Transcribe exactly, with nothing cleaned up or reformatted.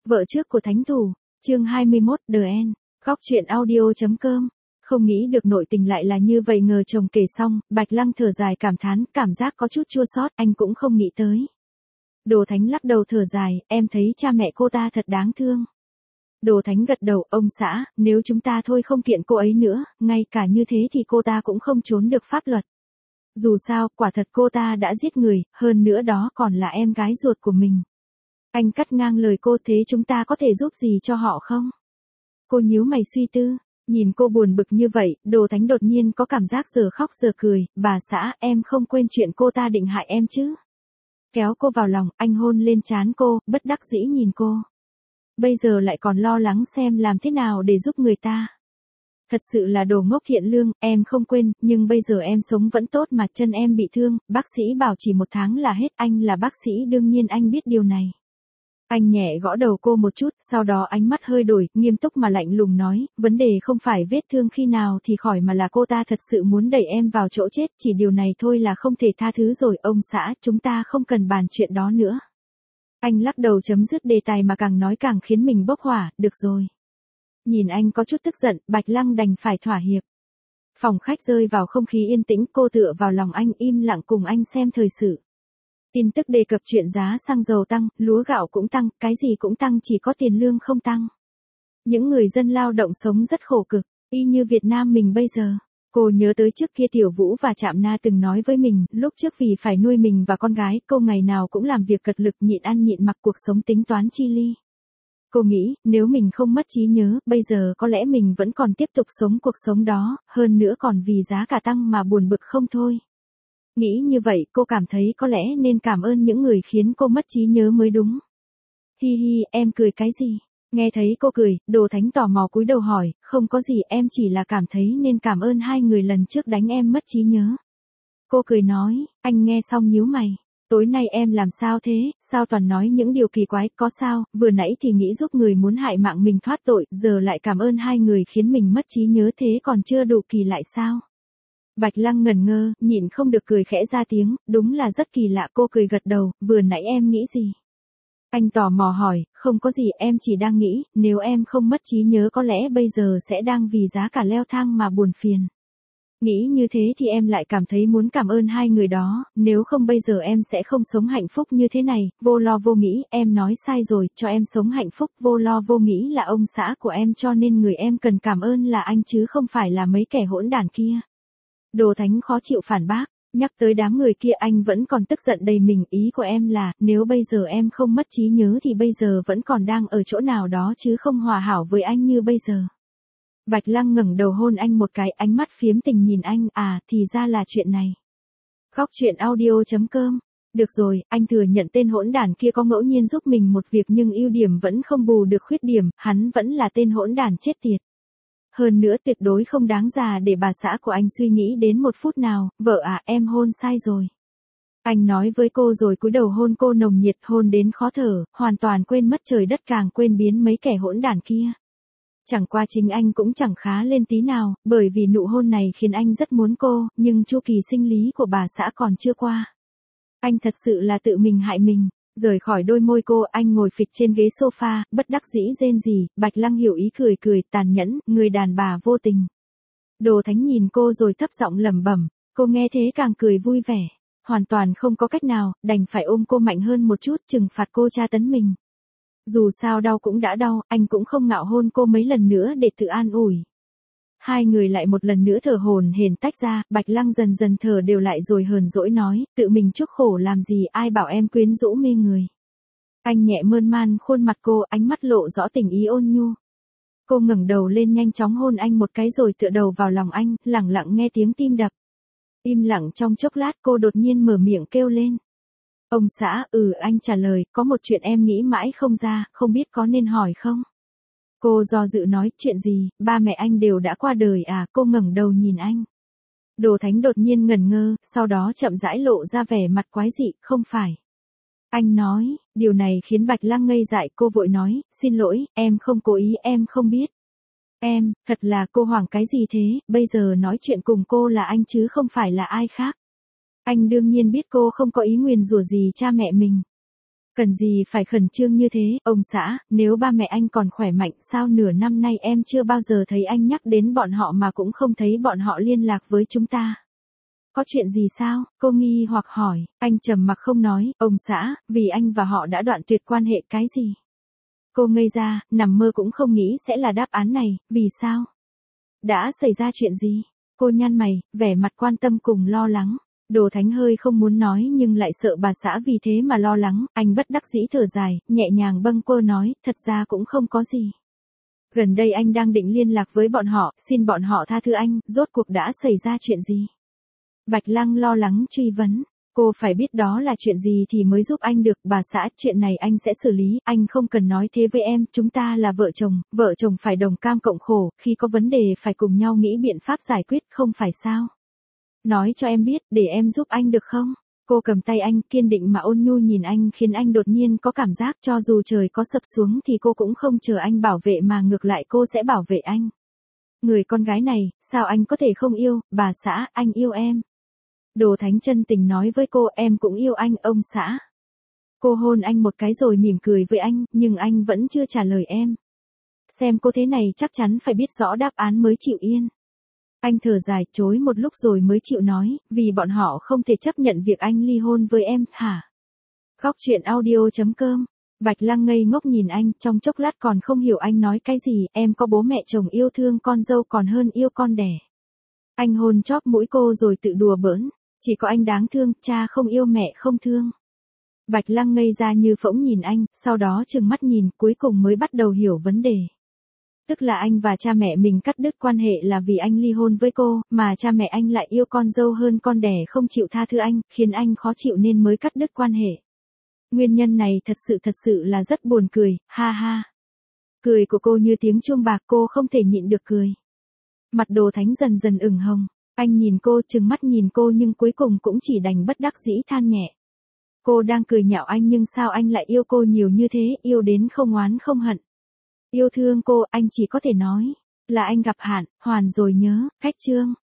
Vợ trước của thánh thủ, chương hai mươi mốt, The End, góc truyện audio.com. Không nghĩ được nội tình lại là như vậy, ngờ chồng kể xong, Bạch Lăng thở dài cảm thán, cảm giác có chút chua xót, anh cũng không nghĩ tới. Đồ Thánh lắc đầu thở dài, em thấy cha mẹ cô ta thật đáng thương. Đồ Thánh gật đầu, ông xã, nếu chúng ta thôi không kiện cô ấy nữa, ngay cả như thế thì cô ta cũng không trốn được pháp luật. Dù sao, quả thật cô ta đã giết người, hơn nữa đó còn là em gái ruột của mình. Anh cắt ngang lời cô, thế chúng ta có thể giúp gì cho họ không? Cô nhíu mày suy tư, nhìn cô buồn bực như vậy, Đồ Thánh đột nhiên có cảm giác giờ khóc giờ cười, bà xã, em không quên chuyện cô ta định hại em chứ? Kéo cô vào lòng, anh hôn lên trán cô, bất đắc dĩ nhìn cô. Bây giờ lại còn lo lắng xem làm thế nào để giúp người ta. Thật sự là đồ ngốc thiện lương, em không quên, nhưng bây giờ em sống vẫn tốt mà, chân em bị thương, bác sĩ bảo chỉ một tháng là hết, anh là bác sĩ đương nhiên anh biết điều này. Anh nhẹ gõ đầu cô một chút, sau đó ánh mắt hơi đổi, nghiêm túc mà lạnh lùng nói, vấn đề không phải vết thương khi nào thì khỏi mà là cô ta thật sự muốn đẩy em vào chỗ chết, chỉ điều này thôi là không thể tha thứ rồi, ông xã, chúng ta không cần bàn chuyện đó nữa. Anh lắc đầu chấm dứt đề tài mà càng nói càng khiến mình bốc hỏa, được rồi. Nhìn anh có chút tức giận, Bạch Lăng đành phải thỏa hiệp. Phòng khách rơi vào không khí yên tĩnh, cô tựa vào lòng anh im lặng cùng anh xem thời sự. Tin tức đề cập chuyện giá xăng dầu tăng, lúa gạo cũng tăng, cái gì cũng tăng, chỉ có tiền lương không tăng. Những người dân lao động sống rất khổ cực, y như Việt Nam mình bây giờ. Cô nhớ tới trước kia Tiểu Vũ và Trạm Na từng nói với mình, lúc trước vì phải nuôi mình và con gái, cô ngày nào cũng làm việc cật lực, nhịn ăn nhịn mặc, cuộc sống tính toán chi ly. Cô nghĩ, nếu mình không mất trí nhớ, bây giờ có lẽ mình vẫn còn tiếp tục sống cuộc sống đó, hơn nữa còn vì giá cả tăng mà buồn bực không thôi. Nghĩ như vậy, cô cảm thấy có lẽ nên cảm ơn những người khiến cô mất trí nhớ mới đúng. Hi hi, em cười cái gì? Nghe thấy cô cười, Đồ Thánh tò mò cúi đầu hỏi, không có gì, em chỉ là cảm thấy nên cảm ơn hai người lần trước đánh em mất trí nhớ. Cô cười nói, anh nghe xong nhíu mày. Tối nay em làm sao thế, sao toàn nói những điều kỳ quái, có sao, vừa nãy thì nghĩ giúp người muốn hại mạng mình thoát tội, giờ lại cảm ơn hai người khiến mình mất trí nhớ, thế còn chưa đủ kỳ lại sao? Bạch Lăng ngẩn ngơ, nhịn không được cười khẽ ra tiếng, đúng là rất kỳ lạ, cô cười gật đầu, vừa nãy em nghĩ gì? Anh tò mò hỏi, không có gì, em chỉ đang nghĩ, nếu em không mất trí nhớ có lẽ bây giờ sẽ đang vì giá cả leo thang mà buồn phiền. Nghĩ như thế thì em lại cảm thấy muốn cảm ơn hai người đó, nếu không bây giờ em sẽ không sống hạnh phúc như thế này, vô lo vô nghĩ, em nói sai rồi, cho em sống hạnh phúc, vô lo vô nghĩ là ông xã của em, cho nên người em cần cảm ơn là anh chứ không phải là mấy kẻ hỗn đản kia. Đồ Thánh khó chịu phản bác, nhắc tới đám người kia anh vẫn còn tức giận đầy mình, ý của em là, nếu bây giờ em không mất trí nhớ thì bây giờ vẫn còn đang ở chỗ nào đó chứ không hòa hảo với anh như bây giờ. Bạch Lăng ngẩng đầu hôn anh một cái, ánh mắt phiếm tình nhìn anh, à, thì ra là chuyện này. Góc truyện audio.com. Được rồi, anh thừa nhận tên hỗn đản kia có ngẫu nhiên giúp mình một việc nhưng ưu điểm vẫn không bù được khuyết điểm, hắn vẫn là tên hỗn đản chết tiệt. Hơn nữa tuyệt đối không đáng già để bà xã của anh suy nghĩ đến một phút nào, vợ à, em hôn sai rồi. Anh nói với cô rồi cúi đầu hôn cô nồng nhiệt, hôn đến khó thở, hoàn toàn quên mất trời đất, càng quên biến mấy kẻ hỗn đản kia. Chẳng qua chính anh cũng chẳng khá lên tí nào, bởi vì nụ hôn này khiến anh rất muốn cô, nhưng chu kỳ sinh lý của bà xã còn chưa qua. Anh thật sự là tự mình hại mình. Rời khỏi đôi môi cô, anh ngồi phịch trên ghế sofa, bất đắc dĩ rên rỉ, Bạch Lăng hiểu ý cười cười, tàn nhẫn, người đàn bà vô tình. Đồ Thánh nhìn cô rồi thấp giọng lẩm bẩm, cô nghe thế càng cười vui vẻ, hoàn toàn không có cách nào, đành phải ôm cô mạnh hơn một chút, trừng phạt cô tra tấn mình. Dù sao đau cũng đã đau, anh cũng không ngạo hôn cô mấy lần nữa để tự an ủi. Hai người lại một lần nữa thở hổn hển tách ra, Bạch Lăng dần dần thở đều lại rồi hờn dỗi nói, tự mình chuốc khổ làm gì, ai bảo em quyến rũ mê người. Anh nhẹ mơn man khuôn mặt cô, ánh mắt lộ rõ tình ý ôn nhu. Cô ngẩng đầu lên nhanh chóng hôn anh một cái rồi tựa đầu vào lòng anh, lặng lặng nghe tiếng tim đập. Im lặng trong chốc lát cô đột nhiên mở miệng kêu lên. Ông xã, ừ, anh trả lời, có một chuyện em nghĩ mãi không ra, không biết có nên hỏi không? Cô do dự nói, chuyện gì, ba mẹ anh đều đã qua đời à, cô ngẩng đầu nhìn anh. Đồ Thánh đột nhiên ngẩn ngơ, sau đó chậm rãi lộ ra vẻ mặt quái dị, không phải. Anh nói, điều này khiến Bạch Lăng ngây dại, cô vội nói, xin lỗi, em không cố ý, em không biết. Em, thật là cô hoảng cái gì thế, bây giờ nói chuyện cùng cô là anh chứ không phải là ai khác. Anh đương nhiên biết cô không có ý nguyền rủa gì cha mẹ mình. Cần gì phải khẩn trương như thế, ông xã, nếu ba mẹ anh còn khỏe mạnh sao nửa năm nay em chưa bao giờ thấy anh nhắc đến bọn họ mà cũng không thấy bọn họ liên lạc với chúng ta. Có chuyện gì sao, cô nghi hoặc hỏi, anh trầm mặc không nói, ông xã, vì anh và họ đã đoạn tuyệt quan hệ cái gì? Cô ngây ra, nằm mơ cũng không nghĩ sẽ là đáp án này, vì sao? Đã xảy ra chuyện gì? Cô nhăn mày, vẻ mặt quan tâm cùng lo lắng. Đồ Thánh hơi không muốn nói nhưng lại sợ bà xã vì thế mà lo lắng, anh bất đắc dĩ thở dài, nhẹ nhàng bâng quơ nói, thật ra cũng không có gì. Gần đây anh đang định liên lạc với bọn họ, xin bọn họ tha thứ anh, rốt cuộc đã xảy ra chuyện gì? Bạch Lăng lo lắng truy vấn, cô phải biết đó là chuyện gì thì mới giúp anh được, bà xã, chuyện này anh sẽ xử lý, anh không cần nói thế với em, chúng ta là vợ chồng, vợ chồng phải đồng cam cộng khổ, khi có vấn đề phải cùng nhau nghĩ biện pháp giải quyết, không phải sao? Nói cho em biết, để em giúp anh được không? Cô cầm tay anh, kiên định mà ôn nhu nhìn anh khiến anh đột nhiên có cảm giác cho dù trời có sập xuống thì cô cũng không chờ anh bảo vệ mà ngược lại cô sẽ bảo vệ anh. Người con gái này, sao anh có thể không yêu, bà xã, anh yêu em. Đồ Thánh chân tình nói với cô, em cũng yêu anh, ông xã. Cô hôn anh một cái rồi mỉm cười với anh, nhưng anh vẫn chưa trả lời em. Xem cô thế này chắc chắn phải biết rõ đáp án mới chịu yên. Anh thở dài, chối một lúc rồi mới chịu nói, vì bọn họ không thể chấp nhận việc anh ly hôn với em, hả? Góc truyện audio chấm com. Bạch Lăng ngây ngốc nhìn anh, trong chốc lát còn không hiểu anh nói cái gì, em có bố mẹ chồng yêu thương con dâu còn hơn yêu con đẻ. Anh hôn chóp mũi cô rồi tự đùa bỡn, chỉ có anh đáng thương, cha không yêu mẹ không thương. Bạch Lăng ngây ra như phỗng nhìn anh, sau đó trừng mắt nhìn, cuối cùng mới bắt đầu hiểu vấn đề. Tức là anh và cha mẹ mình cắt đứt quan hệ là vì anh ly hôn với cô, mà cha mẹ anh lại yêu con dâu hơn con đẻ không chịu tha thứ anh, khiến anh khó chịu nên mới cắt đứt quan hệ. Nguyên nhân này thật sự thật sự là rất buồn cười, ha ha. Cười của cô như tiếng chuông bạc, cô không thể nhịn được cười. Mặt Đồ Thánh dần dần ửng hồng, anh nhìn cô, trừng mắt nhìn cô nhưng cuối cùng cũng chỉ đành bất đắc dĩ than nhẹ. Cô đang cười nhạo anh nhưng sao anh lại yêu cô nhiều như thế, yêu đến không oán không hận. Yêu thương cô, anh chỉ có thể nói là anh gặp hạn, hoàn rồi nhớ, cách chương.